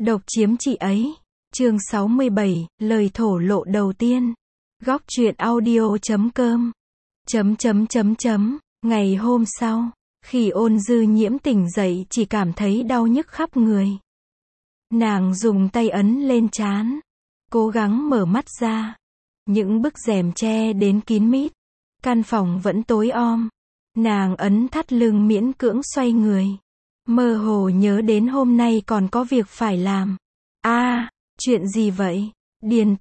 Độc chiếm chị ấy. Chương 67, lời thổ lộ đầu tiên. Góc truyện audio.com. Ngày hôm sau, khi Ôn Dư Nhiễm tỉnh dậy chỉ cảm thấy đau nhức khắp người. Nàng dùng tay ấn lên trán, cố gắng mở mắt ra. Những bức rèm che đến kín mít. Căn phòng vẫn tối om. Nàng ấn thắt lưng miễn cưỡng xoay người. Mơ hồ nhớ đến hôm nay còn có việc phải làm. Chuyện gì vậy? Điền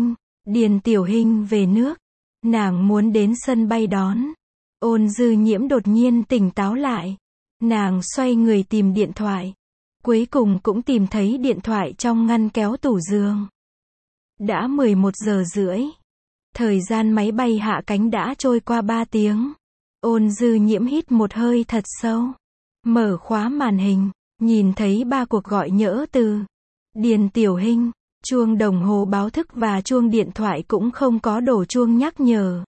Tiểu Hinh về nước. Nàng muốn đến sân bay đón. Ôn Dư Nhiễm đột nhiên tỉnh táo lại. Nàng xoay người tìm điện thoại. Cuối cùng cũng tìm thấy điện thoại trong ngăn kéo tủ giường. Đã 11 giờ rưỡi. Thời gian máy bay hạ cánh đã trôi qua 3 tiếng. Ôn Dư Nhiễm hít một hơi thật sâu. Mở khóa màn hình, nhìn thấy 3 cuộc gọi nhỡ từ Điền Tiểu Hinh, chuông đồng hồ báo thức và chuông điện thoại cũng không có đổ chuông nhắc nhở.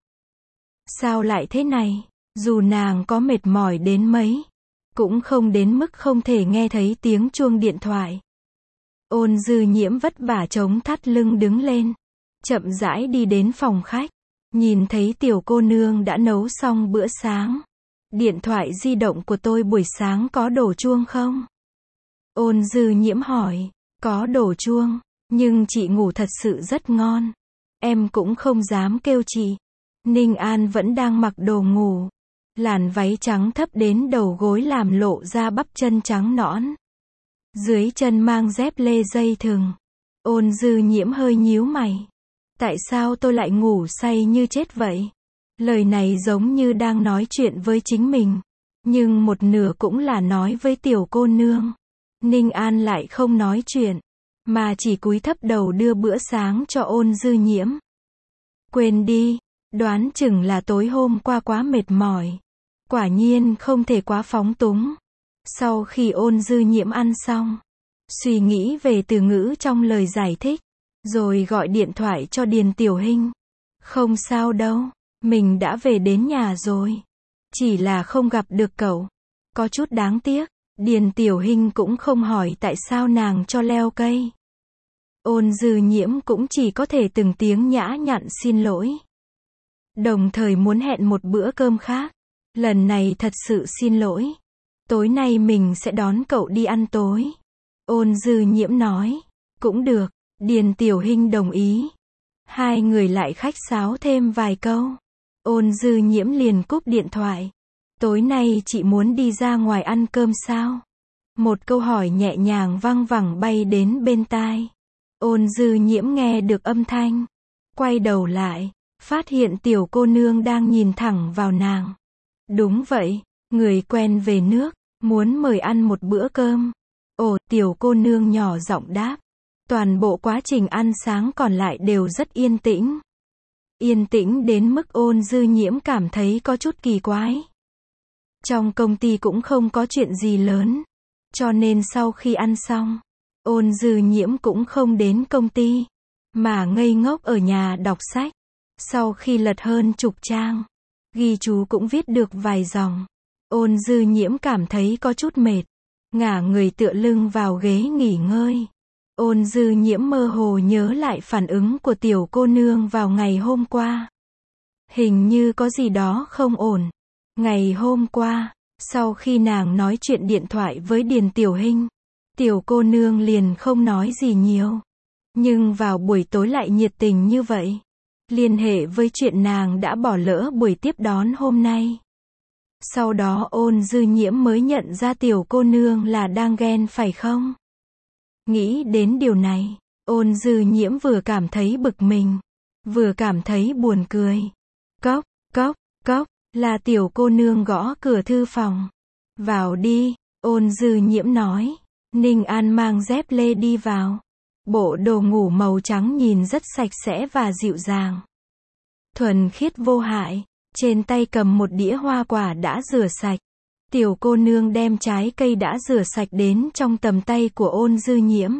Sao lại thế này? Dù nàng có mệt mỏi đến mấy, cũng không đến mức không thể nghe thấy tiếng chuông điện thoại. Ôn Dư Nhiễm vất vả chống thắt lưng đứng lên, chậm rãi đi đến phòng khách, nhìn thấy tiểu cô nương đã nấu xong bữa sáng. Điện thoại di động của tôi buổi sáng có đổ chuông không? Ôn Dư Nhiễm hỏi. Có đổ chuông, nhưng chị ngủ thật sự rất ngon. Em cũng không dám kêu chị. Ninh An vẫn đang mặc đồ ngủ. Làn váy trắng thấp đến đầu gối làm lộ ra bắp chân trắng nõn. Dưới chân mang dép lê dây thừng. Ôn Dư Nhiễm hơi nhíu mày. Tại sao tôi lại ngủ say như chết vậy? Lời này giống như đang nói chuyện với chính mình. Nhưng một nửa cũng là nói với tiểu cô nương. Ninh An lại không nói chuyện, mà chỉ cúi thấp đầu đưa bữa sáng cho Ôn Dư Nhiễm. Quên đi, đoán chừng là tối hôm qua quá mệt mỏi. Quả nhiên không thể quá phóng túng. Sau khi Ôn Dư Nhiễm ăn xong, suy nghĩ về từ ngữ trong lời giải thích, rồi gọi điện thoại cho Điền Tiểu Hinh. Không sao đâu, mình đã về đến nhà rồi. Chỉ là không gặp được cậu. Có chút đáng tiếc. Điền Tiểu Hinh cũng không hỏi tại sao nàng cho leo cây. Ôn Dư Nhiễm cũng chỉ có thể từng tiếng nhã nhặn xin lỗi. Đồng thời muốn hẹn một bữa cơm khác. Lần này thật sự xin lỗi. Tối nay mình sẽ đón cậu đi ăn tối. Ôn Dư Nhiễm nói. Cũng được. Điền Tiểu Hinh đồng ý. Hai người lại khách sáo thêm vài câu. Ôn Dư Nhiễm liền cúp điện thoại. Tối nay chị muốn đi ra ngoài ăn cơm sao? Một câu hỏi nhẹ nhàng văng vẳng bay đến bên tai. Ôn Dư Nhiễm nghe được âm thanh. Quay đầu lại, phát hiện tiểu cô nương đang nhìn thẳng vào nàng. Đúng vậy, người quen về nước, muốn mời ăn một bữa cơm. Ồ, tiểu cô nương nhỏ giọng đáp. Toàn bộ quá trình ăn sáng còn lại đều rất yên tĩnh. Yên tĩnh đến mức Ôn Dư Nhiễm cảm thấy có chút kỳ quái. Trong công ty cũng không có chuyện gì lớn. Cho nên sau khi ăn xong, Ôn Dư Nhiễm cũng không đến công ty, mà ngây ngốc ở nhà đọc sách. Sau khi lật hơn chục trang, ghi chú cũng viết được vài dòng. Ôn Dư Nhiễm cảm thấy có chút mệt, ngả người tựa lưng vào ghế nghỉ ngơi. Ôn Dư Nhiễm mơ hồ nhớ lại phản ứng của tiểu cô nương vào ngày hôm qua. Hình như có gì đó không ổn. Ngày hôm qua, sau khi nàng nói chuyện điện thoại với Điền Tiểu Hinh, tiểu cô nương liền không nói gì nhiều. Nhưng vào buổi tối lại nhiệt tình như vậy. Liên hệ với chuyện nàng đã bỏ lỡ buổi tiếp đón hôm nay. Sau đó Ôn Dư Nhiễm mới nhận ra tiểu cô nương là đang ghen phải không? Nghĩ đến điều này, Ôn Dư Nhiễm vừa cảm thấy bực mình, vừa cảm thấy buồn cười. Cốc, cốc, cốc. Là tiểu cô nương gõ cửa thư phòng. Vào đi, Ôn Dư Nhiễm nói. Ninh An mang dép lê đi vào. Bộ đồ ngủ màu trắng nhìn rất sạch sẽ và dịu dàng. Thuần khiết vô hại. Trên tay cầm một đĩa hoa quả đã rửa sạch. Tiểu cô nương đem trái cây đã rửa sạch đến trong tầm tay của Ôn Dư Nhiễm.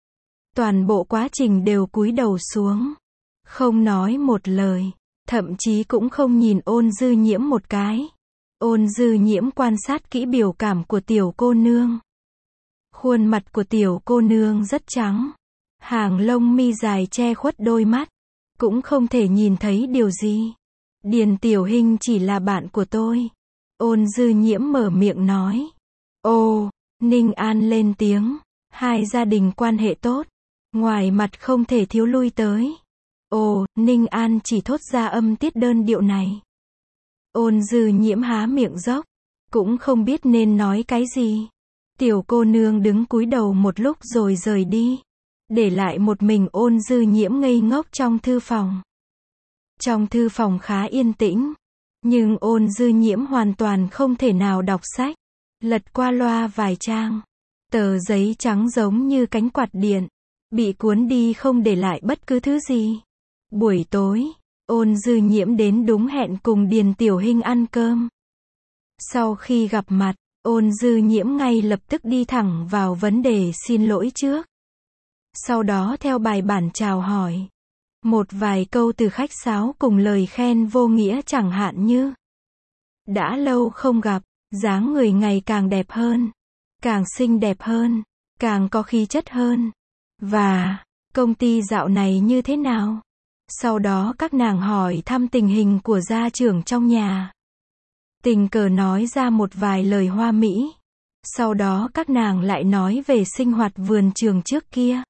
Toàn bộ quá trình đều cúi đầu xuống. Không nói một lời. Thậm chí cũng không nhìn Ôn Dư Nhiễm một cái. Ôn Dư Nhiễm quan sát kỹ biểu cảm của tiểu cô nương. Khuôn mặt của tiểu cô nương rất trắng. Hàng lông mi dài che khuất đôi mắt. Cũng không thể nhìn thấy điều gì. Điền Tiểu Hinh chỉ là bạn của tôi. Ôn Dư Nhiễm mở miệng nói. Ồ, Ninh An lên tiếng. Hai gia đình quan hệ tốt. Ngoài mặt không thể thiếu lui tới. Ồ, Ninh An chỉ thốt ra âm tiết đơn điệu này. Ôn Dư Nhiễm há miệng dốc. Cũng không biết nên nói cái gì. Tiểu cô nương đứng cúi đầu một lúc rồi rời đi. Để lại một mình Ôn Dư Nhiễm ngây ngốc trong thư phòng. Trong thư phòng khá yên tĩnh. Nhưng Ôn Dư Nhiễm hoàn toàn không thể nào đọc sách. Lật qua loa vài trang. Tờ giấy trắng giống như cánh quạt điện. Bị cuốn đi không để lại bất cứ thứ gì. Buổi tối, Ôn Dư Nhiễm đến đúng hẹn cùng Điền Tiểu Hinh ăn cơm. Sau khi gặp mặt, Ôn Dư Nhiễm ngay lập tức đi thẳng vào vấn đề xin lỗi trước. Sau đó theo bài bản chào hỏi. Một vài câu từ khách sáo cùng lời khen vô nghĩa chẳng hạn như: đã lâu không gặp, dáng người ngày càng đẹp hơn, càng xinh đẹp hơn, càng có khí chất hơn. Và, công ty dạo này như thế nào? Sau đó các nàng hỏi thăm tình hình của gia trưởng trong nhà. Tình cờ nói ra một vài lời hoa mỹ. Sau đó các nàng lại nói về sinh hoạt vườn trường trước kia.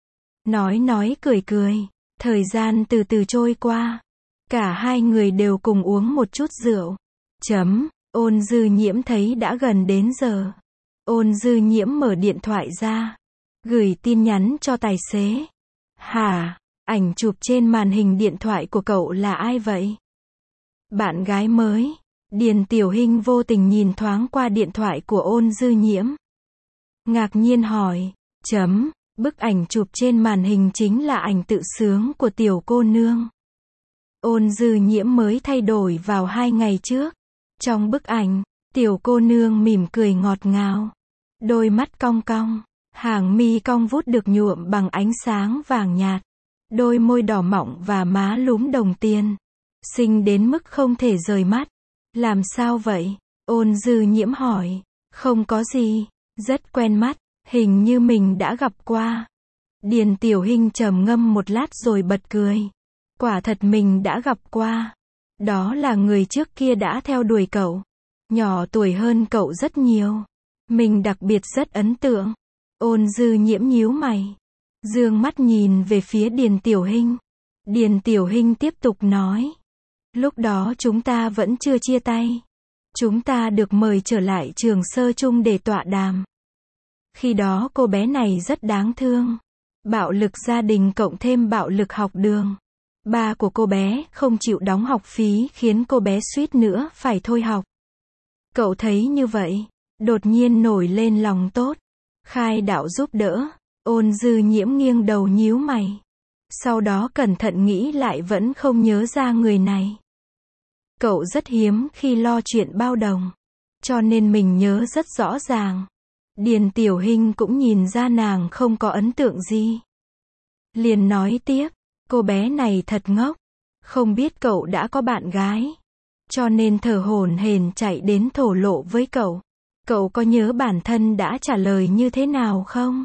Nói cười. Thời gian từ từ trôi qua. Cả hai người đều cùng uống một chút rượu. Ôn Dư Nhiễm thấy đã gần đến giờ. Ôn Dư Nhiễm mở điện thoại ra. Gửi tin nhắn cho tài xế. Hả? Ảnh chụp trên màn hình điện thoại của cậu là ai vậy? Bạn gái mới. Điền Tiểu Hinh vô tình nhìn thoáng qua điện thoại của Ôn Dư Nhiễm. Ngạc nhiên hỏi. Bức ảnh chụp trên màn hình chính là ảnh tự sướng của tiểu cô nương. Ôn Dư Nhiễm mới thay đổi vào 2 ngày trước. Trong bức ảnh, tiểu cô nương mỉm cười ngọt ngào. Đôi mắt cong cong. Hàng mi cong vút được nhuộm bằng ánh sáng vàng nhạt. Đôi môi đỏ mọng và má lúm đồng tiền. Xinh đến mức không thể rời mắt. Làm sao vậy? Ôn Dư Nhiễm hỏi. Không có gì. Rất quen mắt. Hình như mình đã gặp qua. Điền Tiểu Hinh trầm ngâm một lát rồi bật cười. Quả thật mình đã gặp qua. Đó là người trước kia đã theo đuổi cậu. Nhỏ tuổi hơn cậu rất nhiều. Mình đặc biệt rất ấn tượng. Ôn Dư Nhiễm nhíu mày. Dương mắt nhìn về phía Điền Tiểu Hinh. Điền Tiểu Hinh tiếp tục nói. Lúc đó chúng ta vẫn chưa chia tay. Chúng ta được mời trở lại trường sơ chung để tọa đàm. Khi đó cô bé này rất đáng thương. Bạo lực gia đình cộng thêm bạo lực học đường. Ba của cô bé không chịu đóng học phí khiến cô bé suýt nữa phải thôi học. Cậu thấy như vậy, đột nhiên nổi lên lòng tốt. Khai đạo giúp đỡ. Ôn Dư Nhiễm nghiêng đầu nhíu mày. Sau đó cẩn thận nghĩ lại vẫn không nhớ ra người này. Cậu rất hiếm khi lo chuyện bao đồng. Cho nên mình nhớ rất rõ ràng. Điền Tiểu Hinh cũng nhìn ra nàng không có ấn tượng gì. Liền nói tiếp. Cô bé này thật ngốc. Không biết cậu đã có bạn gái. Cho nên thở hổn hển chạy đến thổ lộ với cậu. Cậu có nhớ bản thân đã trả lời như thế nào không?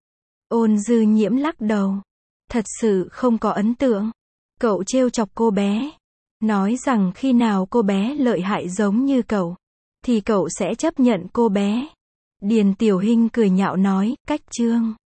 Ôn Dư Nhiễm lắc đầu. Thật sự không có ấn tượng. Cậu trêu chọc cô bé. Nói rằng khi nào cô bé lợi hại giống như cậu, thì cậu sẽ chấp nhận cô bé. Điền Tiểu Hinh cười nhạo nói, cách chương.